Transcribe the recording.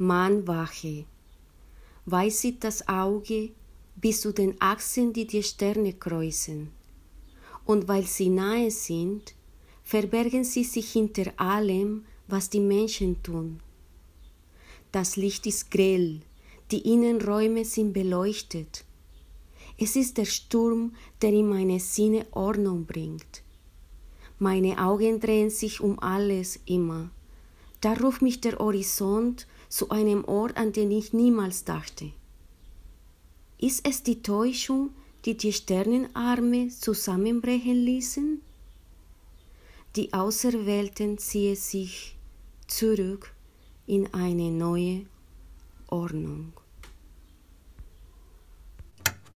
Mann, wache. Weißet das Auge bis zu den Achsen, die die Sterne kreuzen. Und weil sie nahe sind, verbergen sie sich hinter allem, was die Menschen tun. Das Licht ist grell, die Innenräume sind beleuchtet. Es ist der Sturm, der in meine Sinne Ordnung bringt. Meine Augen drehen sich um alles immer. Da ruft mich der Horizont zu einem Ort, an den ich niemals dachte. Ist es die Täuschung, die die Sternenarme zusammenbrechen ließen? Die Auserwählten ziehen sich zurück in eine neue Ordnung.